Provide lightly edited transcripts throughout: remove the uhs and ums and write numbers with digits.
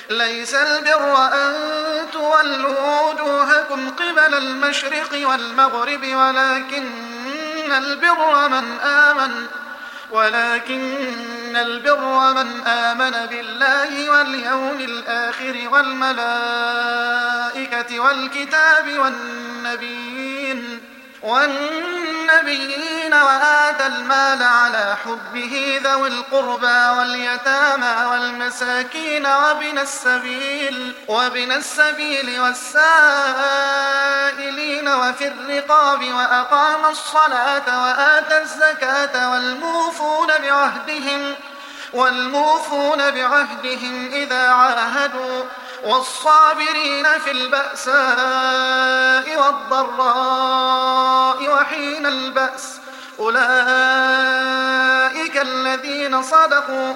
ليس البر أن تولوا وجوهكم قبل المشرق والمغرب ولكن البر من آمن بالله واليوم الآخر والملائكة والكتاب والنبيين وآتى المال على حبه ذوي القربى واليتامى والمساكين وابن السبيل والسائلين وفي الرقاب وأقام الصلاة وآتى الزكاة والموفون بعهدهم إذا عاهدوا والصابرين في البأساء والضراء وحين البأس أولئك الذين صدقوا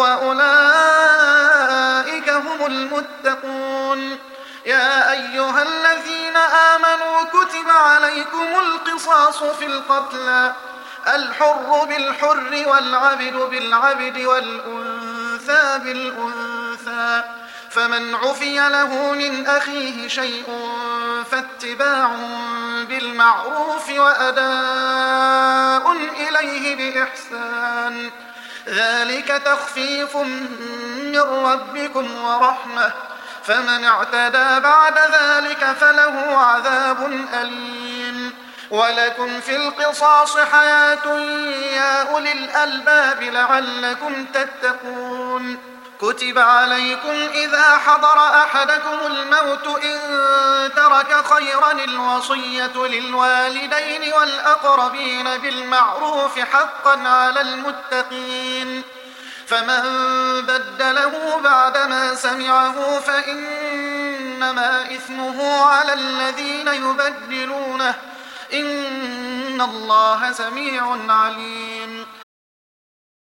وأولئك هم المتقون. يا أيها الذين آمنوا كتب عليكم القصاص في القتلى الحر بالحر والعبد بالعبد والأنثى بالأنثى فمن عفي له من أخيه شيء فاتباع بالمعروف وأداء إليه بإحسان ذلك تخفيف من ربكم ورحمة فمن اعتدى بعد ذلك فله عذاب أليم. ولكم في القصاص حياة يا أولي الألباب لعلكم تتقون. كتب عليكم إذا حضر أحدكم الموت إن ترك خيرا الوصية للوالدين والأقربين بالمعروف حقا على المتقين فمن بدله بعدما سمعه فإنما إثمه على الذين يبدلونه إن الله سميع عليم.